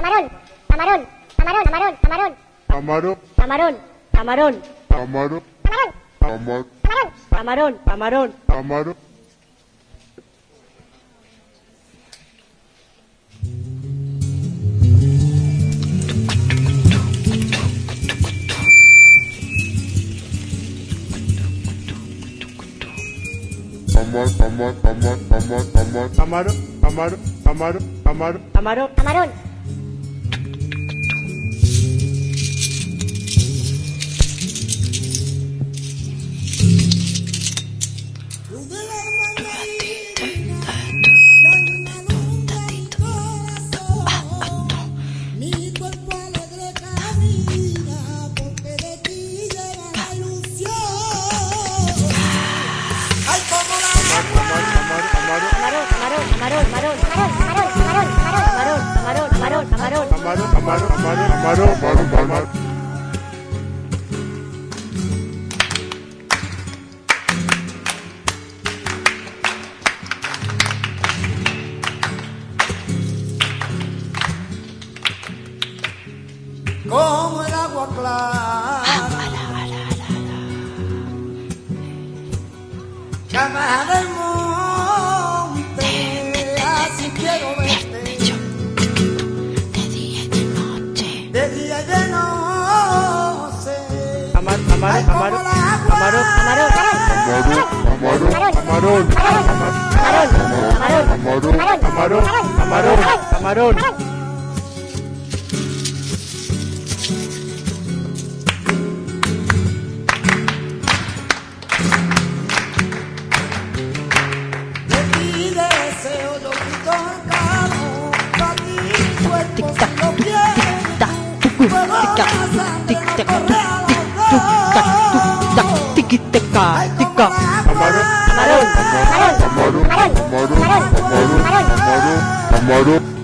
camarón, camarón, camarón, camarón, camarón, camarón, camarón, camarón, camarón, camarón, camarón, camarón, camarón. camarón. Camarón, camarón, camarón, camarón. Camarón, camarón. Mi cuerpo alegre camina porque de ti llega la ilusión. Ay, como la Camarón, camarón, camarón, camarón, camarón, camarón, camarón, camarón, camarón, camarón. Camarón, camarón, camarón, camarón, camarón, camarón. como el agua clara que baja del monte, así quiero verte de día y de noche. Camarón, camarón, camarón, camarón, Camarón, camarón, camarón, camarón, camarón, camarón. De ti deseo yo grito el calor, pa' ti cuerpo si lo quieres, puedo pasar de no correr a los dos. Ay, como la camarón, camarón, camarón, camarón, camarón, camarón. Camarón.